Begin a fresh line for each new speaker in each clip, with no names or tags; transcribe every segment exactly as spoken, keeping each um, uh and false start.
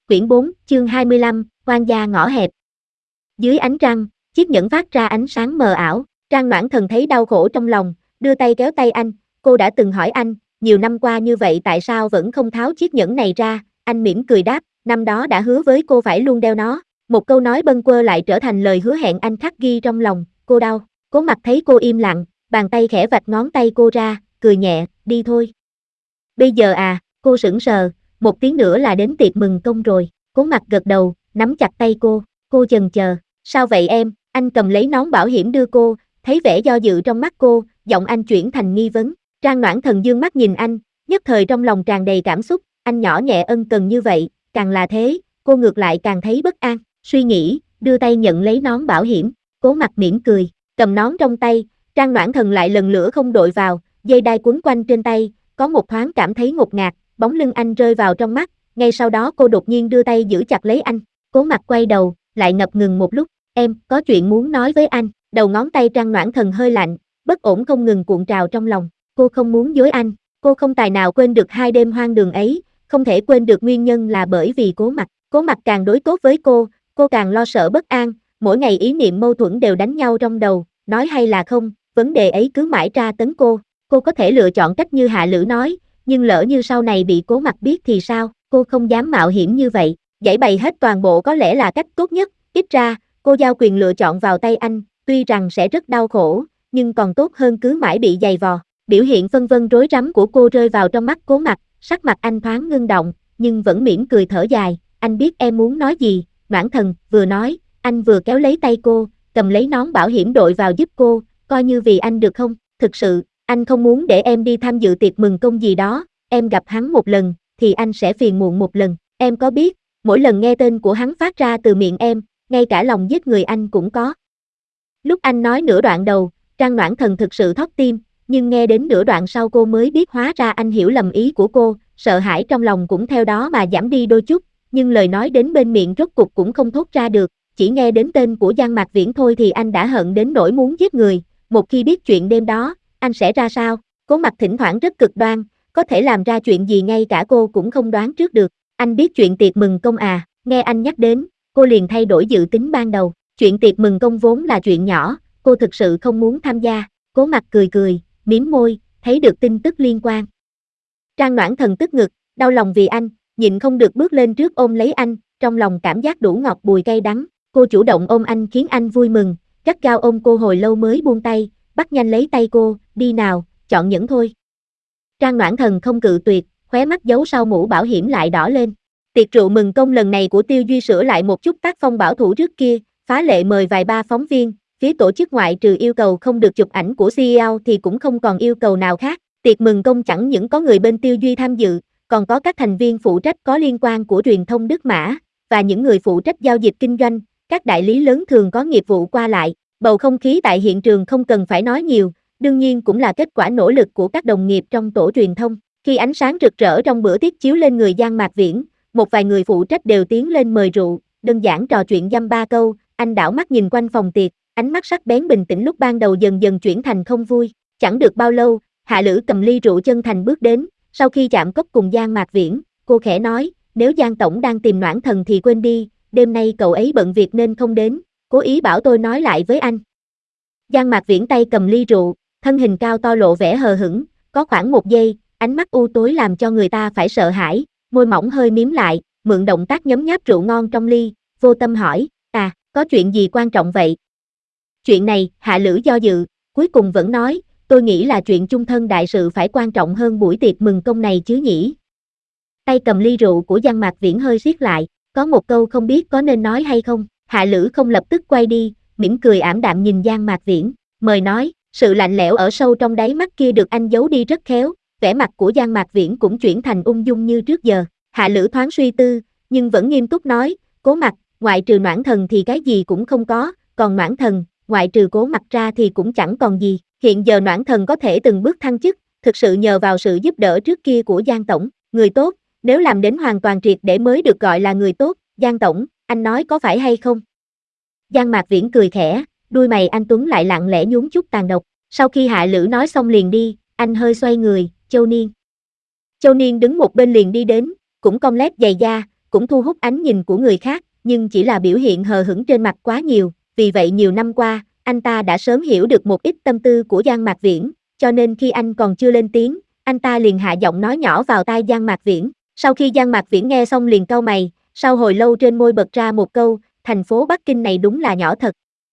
Quyển bốn, chương hai mươi lăm, Hoang gia ngõ hẹp. Dưới ánh trăng, chiếc nhẫn phát ra ánh sáng mờ ảo, Trang Noãn Thần thấy đau khổ trong lòng, đưa tay kéo tay anh, cô đã từng hỏi anh, nhiều năm qua như vậy tại sao vẫn không tháo chiếc nhẫn này ra, anh mỉm cười đáp, năm đó đã hứa với cô phải luôn đeo nó, một câu nói bâng quơ lại trở thành lời hứa hẹn anh khắc ghi trong lòng, cô đau, Cố Mặc thấy cô im lặng, bàn tay khẽ vạch ngón tay cô ra, cười nhẹ, đi thôi. Bây giờ à, cô sững sờ, một tiếng nữa là đến tiệc mừng công rồi, Cố Mặc gật đầu, nắm chặt tay cô, cô chần chờ, sao vậy em, anh cầm lấy nón bảo hiểm đưa cô, thấy vẻ do dự trong mắt cô, giọng anh chuyển thành nghi vấn, Trang Noãn Thần dương mắt nhìn anh, nhất thời trong lòng tràn đầy cảm xúc, anh nhỏ nhẹ ân cần như vậy, càng là thế, cô ngược lại càng thấy bất an, suy nghĩ, đưa tay nhận lấy nón bảo hiểm, Cố Mặc mỉm cười, cầm nón trong tay, Trang Noãn Thần lại lần nữa không đội vào, dây đai quấn quanh trên tay, có một thoáng cảm thấy ngột ngạt, bóng lưng anh rơi vào trong mắt, ngay sau đó cô đột nhiên đưa tay giữ chặt lấy anh, Cố Mặc quay đầu, lại ngập ngừng một lúc, em, có chuyện muốn nói với anh, đầu ngón tay Trang Noãn Thần hơi lạnh, bất ổn không ngừng cuộn trào trong lòng, cô không muốn dối anh, cô không tài nào quên được hai đêm hoang đường ấy, không thể quên được nguyên nhân là bởi vì Cố Mặc, Cố Mặc càng đối tốt với cô, cô càng lo sợ bất an, mỗi ngày ý niệm mâu thuẫn đều đánh nhau trong đầu, nói hay là không, vấn đề ấy cứ mãi tra tấn cô, cô có thể lựa chọn cách như Hạ Lữ nói, nhưng lỡ như sau này bị Cố Mặc biết thì sao, cô không dám mạo hiểm như vậy, giãi bày hết toàn bộ có lẽ là cách tốt nhất, ít ra, cô giao quyền lựa chọn vào tay anh, tuy rằng sẽ rất đau khổ, nhưng còn tốt hơn cứ mãi bị giày vò, biểu hiện phân vân rối rắm của cô rơi vào trong mắt Cố Mặc, sắc mặt anh thoáng ngưng động, nhưng vẫn mỉm cười thở dài, anh biết em muốn nói gì, Noãn Thần, vừa nói, anh vừa kéo lấy tay cô, cầm lấy nón bảo hiểm đội vào giúp cô, coi như vì anh được không, thực sự, anh không muốn để em đi tham dự tiệc mừng công gì đó, em gặp hắn một lần, thì anh sẽ phiền muộn một lần, em có biết, mỗi lần nghe tên của hắn phát ra từ miệng em, ngay cả lòng giết người anh cũng có. Lúc anh nói nửa đoạn đầu, Trang Noãn Thần thực sự thót tim, nhưng nghe đến nửa đoạn sau cô mới biết hóa ra anh hiểu lầm ý của cô, sợ hãi trong lòng cũng theo đó mà giảm đi đôi chút, nhưng lời nói đến bên miệng rốt cục cũng không thốt ra được, chỉ nghe đến tên của Giang Mạc Viễn thôi thì anh đã hận đến nỗi muốn giết người, một khi biết chuyện đêm đó, anh sẽ ra sao, Cố Mặc thỉnh thoảng rất cực đoan, có thể làm ra chuyện gì ngay cả cô cũng không đoán trước được, anh biết chuyện tiệc mừng công à, nghe anh nhắc đến, cô liền thay đổi dự tính ban đầu, chuyện tiệc mừng công vốn là chuyện nhỏ, cô thực sự không muốn tham gia, Cố Mặc cười cười, mím môi, thấy được tin tức liên quan. Trang Noãn Thần tức ngực, đau lòng vì anh, nhịn không được bước lên trước ôm lấy anh, trong lòng cảm giác đủ ngọt bùi cay đắng, cô chủ động ôm anh khiến anh vui mừng, gắt gao ôm cô hồi lâu mới buông tay, bắt nhanh lấy tay cô, đi nào, chọn nhẫn thôi. Trang Noãn Thần không cự tuyệt, khóe mắt giấu sau mũ bảo hiểm lại đỏ lên. Tiệc rượu mừng công lần này của Tiêu Duy sửa lại một chút tác phong bảo thủ trước kia, phá lệ mời vài ba phóng viên, phía tổ chức ngoại trừ yêu cầu không được chụp ảnh của xê e ô thì cũng không còn yêu cầu nào khác. Tiệc mừng công chẳng những có người bên Tiêu Duy tham dự, còn có các thành viên phụ trách có liên quan của truyền thông Đức Mã, và những người phụ trách giao dịch kinh doanh, các đại lý lớn thường có nghiệp vụ qua lại. Bầu không khí tại hiện trường không cần phải nói nhiều, đương nhiên cũng là kết quả nỗ lực của các đồng nghiệp trong tổ truyền thông. Khi ánh sáng rực rỡ trong bữa tiệc chiếu lên người Giang Mạc Viễn, một vài người phụ trách đều tiến lên mời rượu, đơn giản trò chuyện dăm ba câu, anh đảo mắt nhìn quanh phòng tiệc, ánh mắt sắc bén bình tĩnh lúc ban đầu dần dần chuyển thành không vui. Chẳng được bao lâu, Hạ Lữ cầm ly rượu chân thành bước đến, sau khi chạm cốc cùng Giang Mạc Viễn, cô khẽ nói, nếu Giang Tổng đang tìm Noãn Thần thì quên đi, đêm nay cậu ấy bận việc nên không đến, cố ý bảo tôi nói lại với anh. Giang Mạc Viễn tay cầm ly rượu, thân hình cao to lộ vẻ hờ hững, có khoảng một giây, ánh mắt u tối làm cho người ta phải sợ hãi, môi mỏng hơi mím lại, mượn động tác nhấm nháp rượu ngon trong ly, vô tâm hỏi, à, có chuyện gì quan trọng vậy? Chuyện này, Hạ Lữ do dự, cuối cùng vẫn nói, tôi nghĩ là chuyện chung thân đại sự phải quan trọng hơn buổi tiệc mừng công này chứ nhỉ? Tay cầm ly rượu của Giang Mạc Viễn hơi siết lại, có một câu không biết có nên nói hay không, Hạ Lữ không lập tức quay đi, mỉm cười ảm đạm nhìn Giang Mạc Viễn, mời nói, sự lạnh lẽo ở sâu trong đáy mắt kia được anh giấu đi rất khéo, vẻ mặt của Giang Mạc Viễn cũng chuyển thành ung dung như trước giờ, Hạ Lữ thoáng suy tư, nhưng vẫn nghiêm túc nói, Cố Mặc, ngoại trừ Noãn Thần thì cái gì cũng không có, còn Noãn Thần, ngoại trừ Cố Mặc ra thì cũng chẳng còn gì, hiện giờ Noãn Thần có thể từng bước thăng chức, thực sự nhờ vào sự giúp đỡ trước kia của Giang Tổng, người tốt, nếu làm đến hoàn toàn triệt để mới được gọi là người tốt, Giang Tổng, anh nói có phải hay không? Giang Mạc Viễn cười khẽ, đuôi mày anh Tuấn lại lặng lẽ nhún chút tàn độc, sau khi Hạ Lữ nói xong liền đi, anh hơi xoay người, Châu Niên. Châu Niên đứng một bên liền đi đến, cũng cong lét giày da, cũng thu hút ánh nhìn của người khác, nhưng chỉ là biểu hiện hờ hững trên mặt quá nhiều, vì vậy nhiều năm qua, anh ta đã sớm hiểu được một ít tâm tư của Giang Mạc Viễn, cho nên khi anh còn chưa lên tiếng, anh ta liền hạ giọng nói nhỏ vào tai Giang Mạc Viễn. Sau khi Giang Mạc Viễn nghe xong liền cau mày, sau hồi lâu trên môi bật ra một câu, thành phố Bắc Kinh này đúng là nhỏ thật.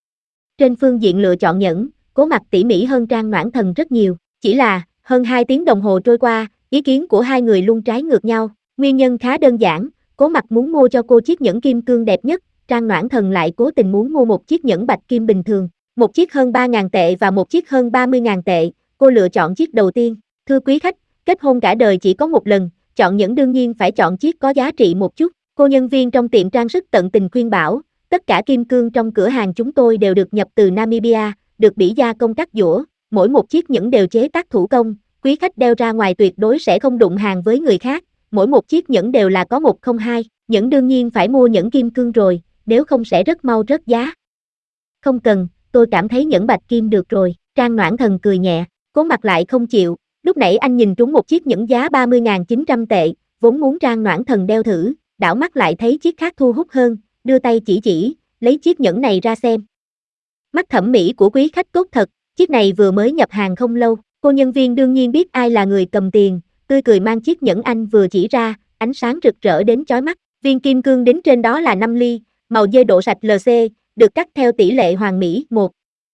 Trên phương diện lựa chọn nhẫn, Cố Mặc tỉ mỉ hơn Trang Noãn Thần rất nhiều, chỉ là, hơn hai tiếng đồng hồ trôi qua, ý kiến của hai người luôn trái ngược nhau, nguyên nhân khá đơn giản, Cố Mặc muốn mua cho cô chiếc nhẫn kim cương đẹp nhất, Trang Noãn Thần lại cố tình muốn mua một chiếc nhẫn bạch kim bình thường, một chiếc hơn ba nghìn tệ và một chiếc hơn ba mươi nghìn tệ, cô lựa chọn chiếc đầu tiên, thưa quý khách, kết hôn cả đời chỉ có một lần, chọn nhẫn đương nhiên phải chọn chiếc có giá trị một chút, cô nhân viên trong tiệm trang sức tận tình khuyên bảo, tất cả kim cương trong cửa hàng chúng tôi đều được nhập từ Namibia, được bỉ gia công cắt giũa, mỗi một chiếc nhẫn đều chế tác thủ công, quý khách đeo ra ngoài tuyệt đối sẽ không đụng hàng với người khác, mỗi một chiếc nhẫn đều là có một không hai, nhẫn đương nhiên phải mua nhẫn kim cương rồi, nếu không sẽ rất mau rớt giá. Không cần, tôi cảm thấy nhẫn bạch kim được rồi, Trang Noãn Thần cười nhẹ, Cố Mặc lại không chịu, lúc nãy anh nhìn trúng một chiếc nhẫn giá ba mươi nghìn chín trăm tệ, vốn muốn Trang Noãn Thần đeo thử, đảo mắt lại thấy chiếc khác thu hút hơn, đưa tay chỉ chỉ, lấy chiếc nhẫn này ra xem. Mắt thẩm mỹ của quý khách tốt thật, chiếc này vừa mới nhập hàng không lâu, cô nhân viên đương nhiên biết ai là người cầm tiền, tươi cười mang chiếc nhẫn anh vừa chỉ ra, ánh sáng rực rỡ đến chói mắt, viên kim cương đính trên đó là năm ly, màu dê độ sạch lờ xê, được cắt theo tỷ lệ hoàn mỹ một.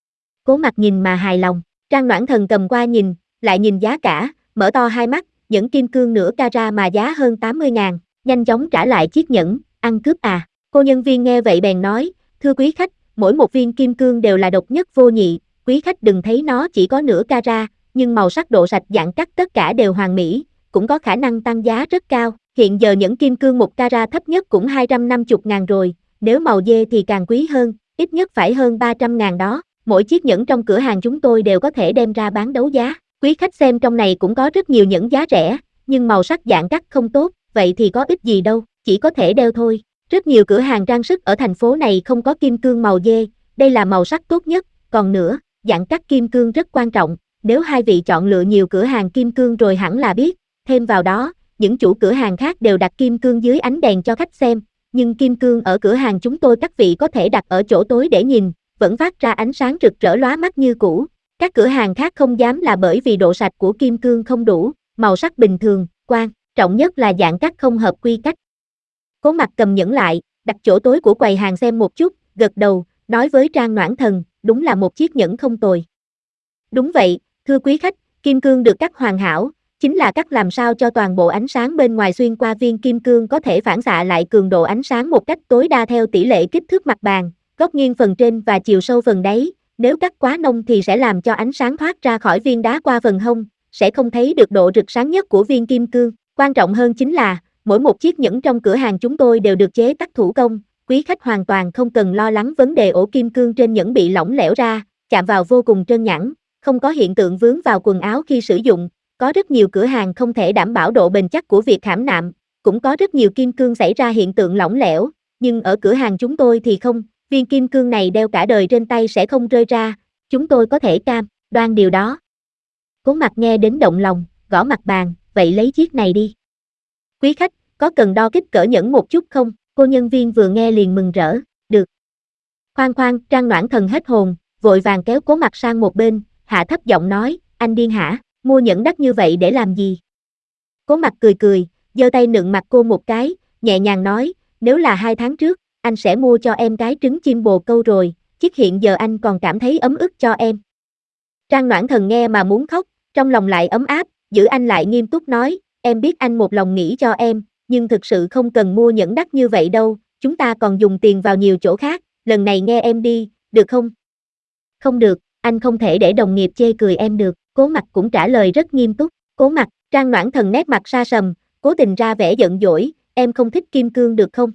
Cố Mặc nhìn mà hài lòng, Trang Noãn Thần cầm qua nhìn, lại nhìn giá cả, mở to hai mắt, nhẫn kim cương nửa carat mà giá hơn tám mươi ngàn, nhanh chóng trả lại chiếc nhẫn, ăn cướp à. Cô nhân viên nghe vậy bèn nói, thưa quý khách, mỗi một viên kim cương đều là độc nhất vô nhị, quý khách đừng thấy nó chỉ có nửa carat, nhưng màu sắc độ sạch dạng cắt tất cả đều hoàn mỹ, cũng có khả năng tăng giá rất cao, hiện giờ nhẫn kim cương một carat thấp nhất cũng hai trăm năm mươi ngàn rồi, nếu màu dê thì càng quý hơn, ít nhất phải hơn ba trăm ngàn đó, mỗi chiếc nhẫn trong cửa hàng chúng tôi đều có thể đem ra bán đấu giá, quý khách xem trong này cũng có rất nhiều nhẫn giá rẻ, nhưng màu sắc dạng cắt không tốt, vậy thì có ích gì đâu, chỉ có thể đeo thôi. Rất nhiều cửa hàng trang sức ở thành phố này không có kim cương màu dê, đây là màu sắc tốt nhất, còn nữa, dạng cắt kim cương rất quan trọng, nếu hai vị chọn lựa nhiều cửa hàng kim cương rồi hẳn là biết, thêm vào đó, những chủ cửa hàng khác đều đặt kim cương dưới ánh đèn cho khách xem, nhưng kim cương ở cửa hàng chúng tôi các vị có thể đặt ở chỗ tối để nhìn, vẫn phát ra ánh sáng rực rỡ lóa mắt như cũ, các cửa hàng khác không dám là bởi vì độ sạch của kim cương không đủ, màu sắc bình thường, quan trọng nhất là dạng cắt không hợp quy cách. Cố Mặc cầm nhẫn lại, đặt chỗ tối của quầy hàng xem một chút, gật đầu, nói với Trang Noãn Thần, đúng là một chiếc nhẫn không tồi. Đúng vậy, thưa quý khách, kim cương được cắt hoàn hảo, chính là cắt làm sao cho toàn bộ ánh sáng bên ngoài xuyên qua viên kim cương có thể phản xạ lại cường độ ánh sáng một cách tối đa theo tỷ lệ kích thước mặt bàn, góc nghiêng phần trên và chiều sâu phần đáy, nếu cắt quá nông thì sẽ làm cho ánh sáng thoát ra khỏi viên đá qua phần hông, sẽ không thấy được độ rực sáng nhất của viên kim cương, quan trọng hơn chính là, mỗi một chiếc nhẫn trong cửa hàng chúng tôi đều được chế tác thủ công, quý khách hoàn toàn không cần lo lắng vấn đề ổ kim cương trên nhẫn bị lỏng lẻo ra, chạm vào vô cùng trơn nhẵn, không có hiện tượng vướng vào quần áo khi sử dụng, có rất nhiều cửa hàng không thể đảm bảo độ bền chắc của việc khảm nạm, cũng có rất nhiều kim cương xảy ra hiện tượng lỏng lẻo, nhưng ở cửa hàng chúng tôi thì không, viên kim cương này đeo cả đời trên tay sẽ không rơi ra, chúng tôi có thể cam đoan điều đó. Cố Mặc nghe đến động lòng, gõ mặt bàn, vậy lấy chiếc này đi. Quý khách, có cần đo kích cỡ nhẫn một chút không? Cô nhân viên vừa nghe liền mừng rỡ, được. Khoan khoan, Trang Noãn Thần hết hồn, vội vàng kéo Cố Mặc sang một bên, hạ thấp giọng nói, anh điên hả, mua nhẫn đắt như vậy để làm gì? Cố Mặc cười cười, giơ tay nựng mặt cô một cái, nhẹ nhàng nói, nếu là hai tháng trước, anh sẽ mua cho em cái trứng chim bồ câu rồi, chiếc hiện giờ anh còn cảm thấy ấm ức cho em. Trang Noãn Thần nghe mà muốn khóc, trong lòng lại ấm áp, giữ anh lại nghiêm túc nói, em biết anh một lòng nghĩ cho em, nhưng thực sự không cần mua nhẫn đắt như vậy đâu, chúng ta còn dùng tiền vào nhiều chỗ khác, lần này nghe em đi, được không? Không được, anh không thể để đồng nghiệp chê cười em được, Cố Mặc cũng trả lời rất nghiêm túc, Cố Mặc, Trang Noãn Thần nét mặt sa sầm, cố tình ra vẻ giận dỗi, em không thích kim cương được không?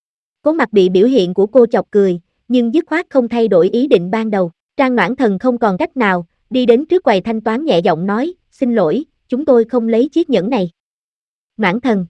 Cố Mặc bị biểu hiện của cô chọc cười, nhưng dứt khoát không thay đổi ý định ban đầu, Trang Noãn Thần không còn cách nào, đi đến trước quầy thanh toán nhẹ giọng nói, xin lỗi, chúng tôi không lấy chiếc nhẫn này. Noãn Thần.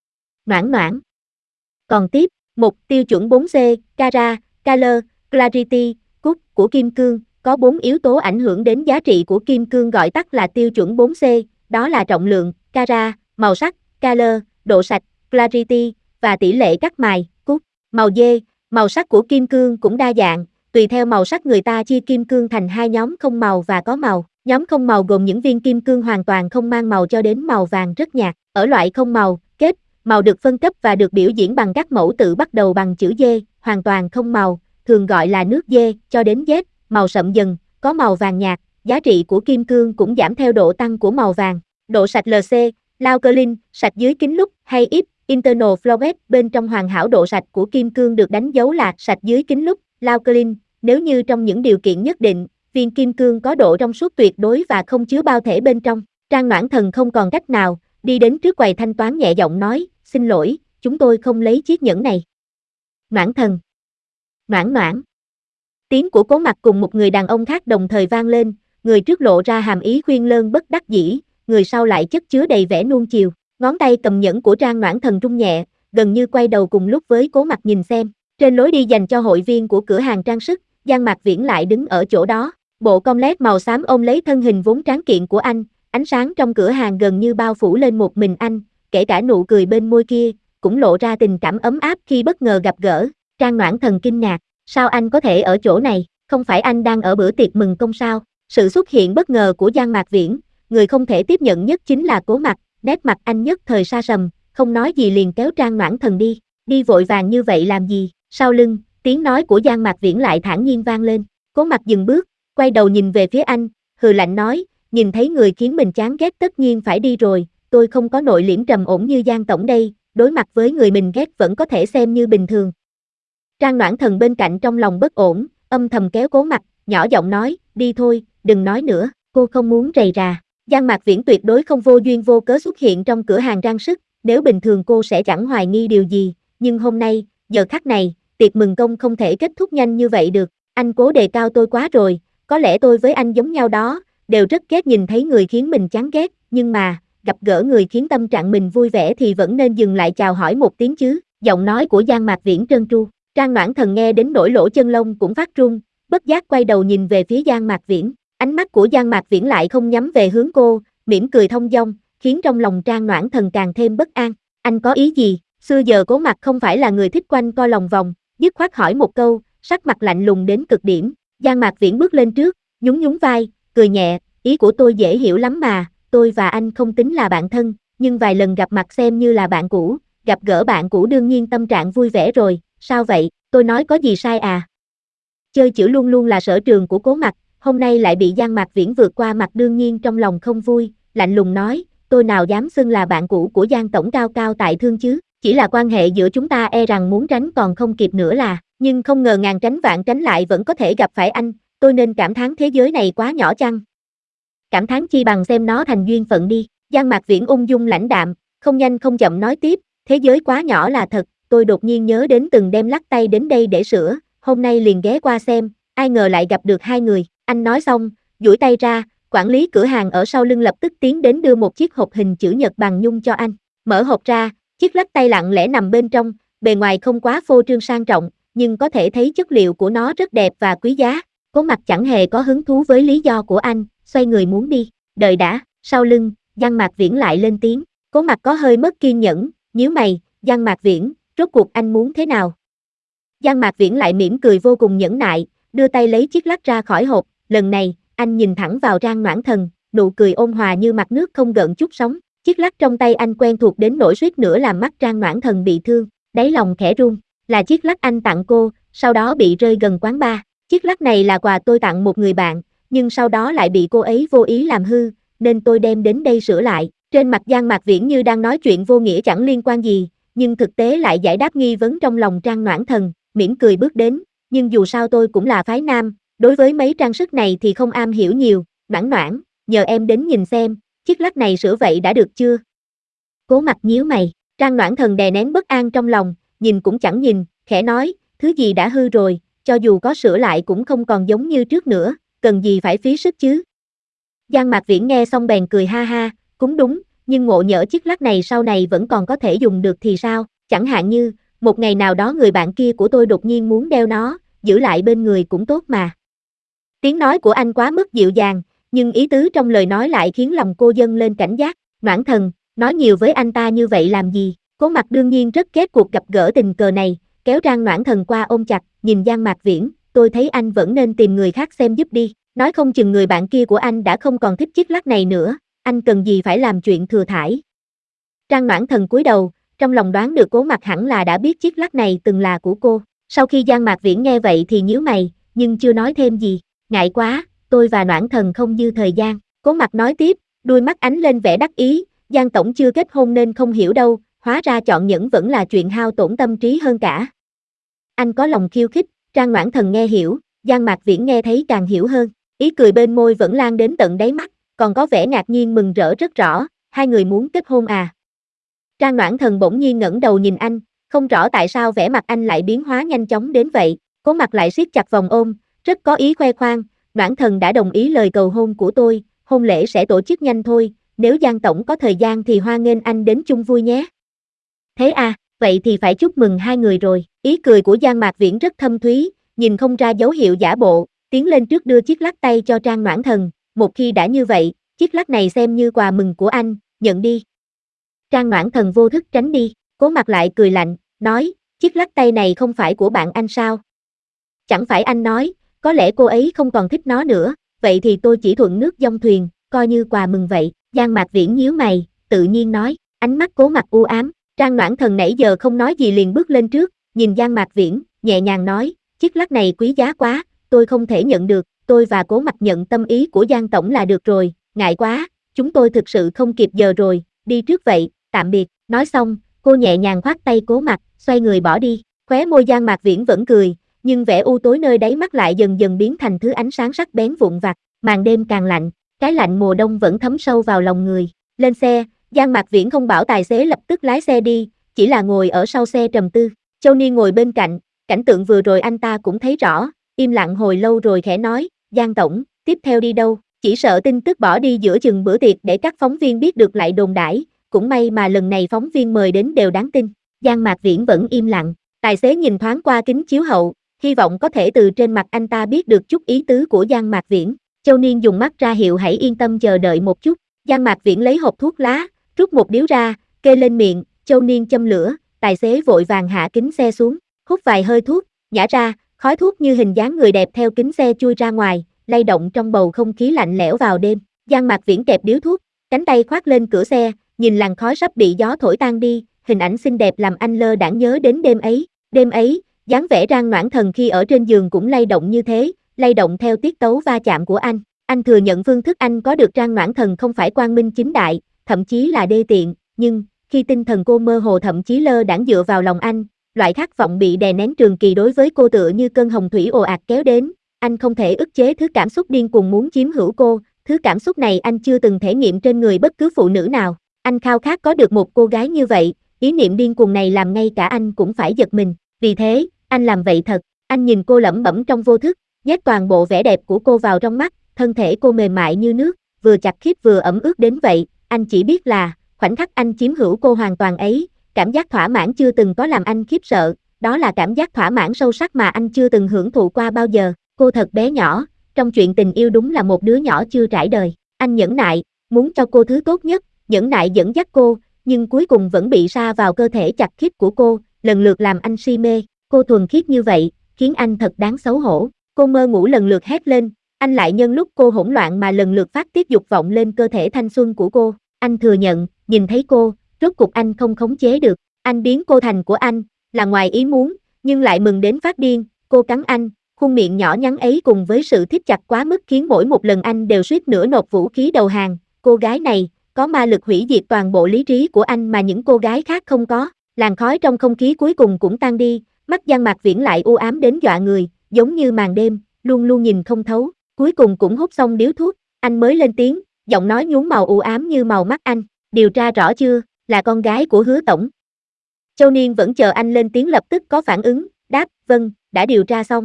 Noãn Noãn. Còn tiếp, một tiêu chuẩn bốn C, carat, color, clarity, cút của kim cương, có bốn yếu tố ảnh hưởng đến giá trị của kim cương gọi tắt là tiêu chuẩn bốn C, đó là trọng lượng, carat, màu sắc, color, độ sạch, clarity, và tỷ lệ cắt mài, cút. Màu dê, màu sắc của kim cương cũng đa dạng, tùy theo màu sắc người ta chia kim cương thành hai nhóm không màu và có màu. Nhóm không màu gồm những viên kim cương hoàn toàn không mang màu cho đến màu vàng rất nhạt. Ở loại không màu, kết, màu được phân cấp và được biểu diễn bằng các mẫu tự bắt đầu bằng chữ D, hoàn toàn không màu, thường gọi là nước dê, cho đến Z, màu sậm dần, có màu vàng nhạt. Giá trị của kim cương cũng giảm theo độ tăng của màu vàng. Độ sạch lờ xê, Lauchlin, sạch dưới kính lúp, hay I P, Internal Fluorescence, bên trong hoàn hảo độ sạch của kim cương được đánh dấu là sạch dưới kính lúp, Lauchlin, nếu như trong những điều kiện nhất định, viên kim cương có độ trong suốt tuyệt đối và không chứa bao thể bên trong. Trang Noãn Thần không còn cách nào, đi đến trước quầy thanh toán nhẹ giọng nói, xin lỗi, chúng tôi không lấy chiếc nhẫn này. Noãn Thần. Noãn Noãn. Tiếng của Cố Mặc cùng một người đàn ông khác đồng thời vang lên, người trước lộ ra hàm ý khuyên lơn bất đắc dĩ, người sau lại chất chứa đầy vẻ nuông chiều. Ngón tay cầm nhẫn của Trang Noãn Thần rung nhẹ, gần như quay đầu cùng lúc với Cố Mặc nhìn xem. Trên lối đi dành cho hội viên của cửa hàng trang sức, Giang Mạc Viễn lại đứng ở chỗ đó. Bộ comlet màu xám ôm lấy thân hình vốn tráng kiện của anh, ánh sáng trong cửa hàng gần như bao phủ lên một mình anh, kể cả nụ cười bên môi kia, cũng lộ ra tình cảm ấm áp khi bất ngờ gặp gỡ. Trang Noãn Thần kinh ngạc, sao anh có thể ở chỗ này, không phải anh đang ở bữa tiệc mừng công sao? Sự xuất hiện bất ngờ của Giang Mạc Viễn, người không thể tiếp nhận nhất chính là Cố Mặc, nét mặt anh nhất thời sa sầm, không nói gì liền kéo Trang Noãn Thần đi, đi vội vàng như vậy làm gì? Sau lưng, tiếng nói của Giang Mạc Viễn lại thản nhiên vang lên. Cố Mặc dừng bước, quay đầu nhìn về phía anh, hừ lạnh nói, nhìn thấy người khiến mình chán ghét tất nhiên phải đi rồi, tôi không có nội liễm trầm ổn như Giang tổng đây, đối mặt với người mình ghét vẫn có thể xem như bình thường. Trang Noãn Thần bên cạnh trong lòng bất ổn, âm thầm kéo Cố Mặc, nhỏ giọng nói, đi thôi, đừng nói nữa, cô không muốn rầy rà. Giang Mạc Viễn tuyệt đối không vô duyên vô cớ xuất hiện trong cửa hàng trang sức, nếu bình thường cô sẽ chẳng hoài nghi điều gì, nhưng hôm nay, giờ khắc này, tiệc mừng công không thể kết thúc nhanh như vậy được, anh Cố đề cao tôi quá rồi, có lẽ tôi với anh giống nhau đó, đều rất ghét nhìn thấy người khiến mình chán ghét, nhưng mà, gặp gỡ người khiến tâm trạng mình vui vẻ thì vẫn nên dừng lại chào hỏi một tiếng chứ, giọng nói của Giang Mạc Viễn trơn tru. Trang Noãn Thần nghe đến nỗi lỗ chân lông cũng phát run, bất giác quay đầu nhìn về phía Giang Mạc Viễn, ánh mắt của Giang Mạc Viễn lại không nhắm về hướng cô, mỉm cười thông dong, khiến trong lòng Trang Noãn Thần càng thêm bất an. Anh có ý gì? Xưa giờ Cố Mặc không phải là người thích quanh co lòng vòng, dứt khoát hỏi một câu, sắc mặt lạnh lùng đến cực điểm. Giang Mạc Viễn bước lên trước, nhún nhún vai, cười nhẹ, ý của tôi dễ hiểu lắm mà, tôi và anh không tính là bạn thân, nhưng vài lần gặp mặt xem như là bạn cũ, gặp gỡ bạn cũ đương nhiên tâm trạng vui vẻ rồi, sao vậy, tôi nói có gì sai à? Chơi chữ luôn luôn là sở trường của Cố Mặc, hôm nay lại bị Giang Mạc Viễn vượt qua mặt đương nhiên trong lòng không vui, lạnh lùng nói, tôi nào dám xưng là bạn cũ của Giang tổng cao cao tại thương chứ, chỉ là quan hệ giữa chúng ta e rằng muốn tránh còn không kịp nữa là, nhưng không ngờ ngàn tránh vạn tránh lại vẫn có thể gặp phải anh, tôi nên cảm thán thế giới này quá nhỏ chăng? Cảm thán chi bằng xem nó thành duyên phận đi. Giang Mạc Viễn ung dung lãnh đạm, không nhanh không chậm nói tiếp, thế giới quá nhỏ là thật, tôi đột nhiên nhớ đến từng đêm lắc tay đến đây để sửa, hôm nay liền ghé qua xem, ai ngờ lại gặp được hai người, anh nói xong, duỗi tay ra, quản lý cửa hàng ở sau lưng lập tức tiến đến đưa một chiếc hộp hình chữ nhật bằng nhung cho anh, mở hộp ra, chiếc lắc tay lặng lẽ nằm bên trong, bề ngoài không quá phô trương sang trọng, nhưng có thể thấy chất liệu của nó rất đẹp và quý giá. Cố Mặc chẳng hề có hứng thú với lý do của anh, xoay người muốn đi, đợi đã, sau lưng, Giang Mạc Viễn lại lên tiếng, Cố Mặc có hơi mất kiên nhẫn, nhíu mày, Giang Mạc Viễn, rốt cuộc anh muốn thế nào? Giang Mạc Viễn lại mỉm cười vô cùng nhẫn nại, đưa tay lấy chiếc lắc ra khỏi hộp, lần này, anh nhìn thẳng vào Trang Noãn Thần, nụ cười ôn hòa như mặt nước không gợn chút sóng, chiếc lắc trong tay anh quen thuộc đến nỗi suýt nữa làm mắt Trang Noãn Thần bị thương, đáy lòng khẽ run, là chiếc lắc anh tặng cô, sau đó bị rơi gần quán bar, chiếc lắc này là quà tôi tặng một người bạn, nhưng sau đó lại bị cô ấy vô ý làm hư, nên tôi đem đến đây sửa lại. Trên mặt Giang Mạc Viễn như đang nói chuyện vô nghĩa chẳng liên quan gì, nhưng thực tế lại giải đáp nghi vấn trong lòng Trang Noãn Thần, mỉm cười bước đến, nhưng dù sao tôi cũng là phái nam, đối với mấy trang sức này thì không am hiểu nhiều, Noãn Noãn, nhờ em đến nhìn xem, chiếc lắc này sửa vậy đã được chưa? Cố Mặc nhíu mày, Trang Noãn Thần đè nén bất an trong lòng, nhìn cũng chẳng nhìn, khẽ nói, thứ gì đã hư rồi, cho dù có sửa lại cũng không còn giống như trước nữa, cần gì phải phí sức chứ? Giang Mạc Viễn nghe xong bèn cười ha ha, cũng đúng, nhưng ngộ nhỡ chiếc lắc này sau này vẫn còn có thể dùng được thì sao, chẳng hạn như, một ngày nào đó người bạn kia của tôi đột nhiên muốn đeo nó, giữ lại bên người cũng tốt mà. Tiếng nói của anh quá mức dịu dàng, nhưng ý tứ trong lời nói lại khiến lòng cô dâng lên cảnh giác, Noãn Thần, nói nhiều với anh ta như vậy làm gì, Cố Mặc đương nhiên rất ghét cuộc gặp gỡ tình cờ này, kéo Trang Noãn Thần qua ôm chặt, nhìn Giang Mạc Viễn, tôi thấy anh vẫn nên tìm người khác xem giúp đi, nói không chừng người bạn kia của anh đã không còn thích chiếc lắc này nữa, anh cần gì phải làm chuyện thừa thãi. Trang Noãn Thần cúi đầu, trong lòng đoán được Cố Mặc hẳn là đã biết chiếc lắc này từng là của cô. Sau khi Giang Mạc Viễn nghe vậy thì nhíu mày, nhưng chưa nói thêm gì, ngại quá, tôi và Noãn Thần không dư thời gian. Cố Mặc nói tiếp, đuôi mắt ánh lên vẻ đắc ý, Giang tổng chưa kết hôn nên không hiểu đâu, hóa ra chọn nhẫn vẫn là chuyện hao tổn tâm trí hơn cả. Anh có lòng khiêu khích, Trang Noãn Thần nghe hiểu, Giang Mạc Viễn nghe thấy càng hiểu hơn, ý cười bên môi vẫn lan đến tận đáy mắt, còn có vẻ ngạc nhiên mừng rỡ rất rõ, hai người muốn kết hôn à. Trang Noãn Thần bỗng nhiên ngẩng đầu nhìn anh, không rõ tại sao vẻ mặt anh lại biến hóa nhanh chóng đến vậy, Cố Mặc lại siết chặt vòng ôm, rất có ý khoe khoang, Noãn Thần đã đồng ý lời cầu hôn của tôi, hôn lễ sẽ tổ chức nhanh thôi, nếu Giang tổng có thời gian thì hoan nghênh anh đến chung vui nhé. Thế à, vậy thì phải chúc mừng hai người rồi, ý cười của Giang Mạc Viễn rất thâm thúy, nhìn không ra dấu hiệu giả bộ, tiến lên trước đưa chiếc lắc tay cho Trang Noãn Thần, một khi đã như vậy, chiếc lắc này xem như quà mừng của anh, nhận đi. Trang Noãn Thần vô thức tránh đi, Cố Mặc lại cười lạnh, nói, chiếc lắc tay này không phải của bạn anh sao? Chẳng phải anh nói, có lẽ cô ấy không còn thích nó nữa, vậy thì tôi chỉ thuận nước dong thuyền, coi như quà mừng vậy. Giang Mạc Viễn nhíu mày, tự nhiên nói, ánh mắt Cố Mặc u ám, Trang Noãn Thần nãy giờ không nói gì liền bước lên trước, nhìn Giang Mạc Viễn, nhẹ nhàng nói, chiếc lắc này quý giá quá, tôi không thể nhận được, tôi và Cố Mặc nhận tâm ý của Giang tổng là được rồi, ngại quá, chúng tôi thực sự không kịp giờ rồi, đi trước vậy, tạm biệt, nói xong, cô nhẹ nhàng khoát tay Cố Mặc, xoay người bỏ đi, khóe môi Giang Mạc Viễn vẫn cười, nhưng vẻ u tối nơi đáy mắt lại dần dần biến thành thứ ánh sáng sắc bén vụn vặt, màn đêm càng lạnh, cái lạnh mùa đông vẫn thấm sâu vào lòng người. Lên xe, Giang Mạc Viễn không bảo tài xế lập tức lái xe đi, chỉ là ngồi ở sau xe trầm tư. Châu Niên ngồi bên cạnh, cảnh tượng vừa rồi anh ta cũng thấy rõ, im lặng hồi lâu rồi khẽ nói, Giang tổng, tiếp theo đi đâu? Chỉ sợ tin tức bỏ đi giữa chừng bữa tiệc để các phóng viên biết được lại đồn đãi, cũng may mà lần này phóng viên mời đến đều đáng tin. Giang Mạc Viễn vẫn im lặng, tài xế nhìn thoáng qua kính chiếu hậu, hy vọng có thể từ trên mặt anh ta biết được chút ý tứ của Giang Mạc Viễn. Châu Niên dùng mắt ra hiệu hãy yên tâm chờ đợi một chút. Giang Mạc Viễn lấy hộp thuốc lá, rút một điếu ra, kê lên miệng, Châu Niên châm lửa, tài xế vội vàng hạ kính xe xuống, hút vài hơi thuốc, nhả ra, khói thuốc như hình dáng người đẹp theo kính xe chui ra ngoài, lay động trong bầu không khí lạnh lẽo vào đêm. Giang Mạc Viễn kẹp điếu thuốc, cánh tay khoác lên cửa xe, nhìn làn khói sắp bị gió thổi tan đi, hình ảnh xinh đẹp làm anh lơ đãng nhớ đến đêm ấy. Đêm ấy, dáng vẻ Trang Noãn Thần khi ở trên giường cũng lay động như thế, lay động theo tiết tấu va chạm của anh. Anh thừa nhận phương thức anh có được Trang Noãn Thần không phải quang minh chính đại, thậm chí là đê tiện, nhưng, khi tinh thần cô mơ hồ thậm chí lơ đãng dựa vào lòng anh, loại khát vọng bị đè nén trường kỳ đối với cô tựa như cơn hồng thủy ồ ạt kéo đến, anh không thể ức chế thứ cảm xúc điên cuồng muốn chiếm hữu cô, thứ cảm xúc này anh chưa từng thể nghiệm trên người bất cứ phụ nữ nào. Anh khao khát có được một cô gái như vậy, ý niệm điên cuồng này làm ngay cả anh cũng phải giật mình, vì thế, anh làm vậy thật, anh nhìn cô lẩm bẩm trong vô thức, nhét toàn bộ vẻ đẹp của cô vào trong mắt, thân thể cô mềm mại như nước, vừa chặt khít vừa ẩm ướt đến vậy, anh chỉ biết là, khoảnh khắc anh chiếm hữu cô hoàn toàn ấy, cảm giác thỏa mãn chưa từng có làm anh khiếp sợ, đó là cảm giác thỏa mãn sâu sắc mà anh chưa từng hưởng thụ qua bao giờ, cô thật bé nhỏ, trong chuyện tình yêu đúng là một đứa nhỏ chưa trải đời, anh nhẫn nại, muốn cho cô thứ tốt nhất, nhẫn nại dẫn dắt cô, nhưng cuối cùng vẫn bị sa vào cơ thể chặt khít của cô, lần lượt làm anh si mê, cô thuần khiết như vậy, khiến anh thật đáng xấu hổ, cô mơ ngủ lần lượt hét lên, anh lại nhân lúc cô hỗn loạn mà lần lượt phát tiết dục vọng lên cơ thể thanh xuân của cô, anh thừa nhận, nhìn thấy cô, rốt cục anh không khống chế được, anh biến cô thành của anh, là ngoài ý muốn, nhưng lại mừng đến phát điên, cô cắn anh, khuôn miệng nhỏ nhắn ấy cùng với sự thít chặt quá mức khiến mỗi một lần anh đều suýt nữa nộp vũ khí đầu hàng, cô gái này, có ma lực hủy diệt toàn bộ lý trí của anh mà những cô gái khác không có, làn khói trong không khí cuối cùng cũng tan đi, mắt Giang Mạc Viễn lại u ám đến dọa người, giống như màn đêm, luôn luôn nhìn không thấu, cuối cùng cũng hút xong điếu thuốc, anh mới lên tiếng, giọng nói nhuốm màu u ám như màu mắt anh, điều tra rõ chưa, là con gái của Hứa tổng. Châu Niên vẫn chờ anh lên tiếng lập tức có phản ứng, đáp, vâng, đã điều tra xong.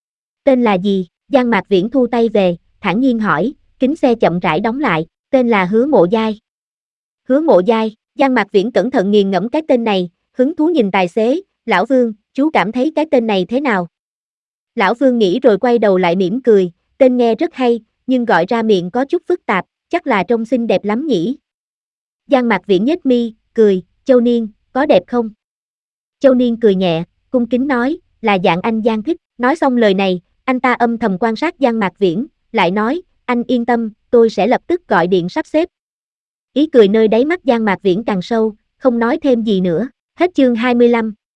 Tên là gì? Giang Mạc Viễn thu tay về, thản nhiên hỏi, kính xe chậm rãi đóng lại, tên là Hứa Mộ Giai. Hứa Mộ Giai, Giang Mạc Viễn cẩn thận nghiền ngẫm cái tên này, hứng thú nhìn tài xế, lão Vương, chú cảm thấy cái tên này thế nào? Lão Vương nghĩ rồi quay đầu lại mỉm cười, tên nghe rất hay, nhưng gọi ra miệng có chút phức tạp, chắc là trông xinh đẹp lắm nhỉ. Giang Mạc Viễn nhếch mi, cười, Châu Niên, có đẹp không? Châu Niên cười nhẹ, cung kính nói, là dạng anh Giang thích. Nói xong lời này, anh ta âm thầm quan sát Giang Mạc Viễn, lại nói, anh yên tâm, tôi sẽ lập tức gọi điện sắp xếp. Ý cười nơi đáy mắt Giang Mạc Viễn càng sâu, không nói thêm gì nữa. Hết chương hai mươi lăm.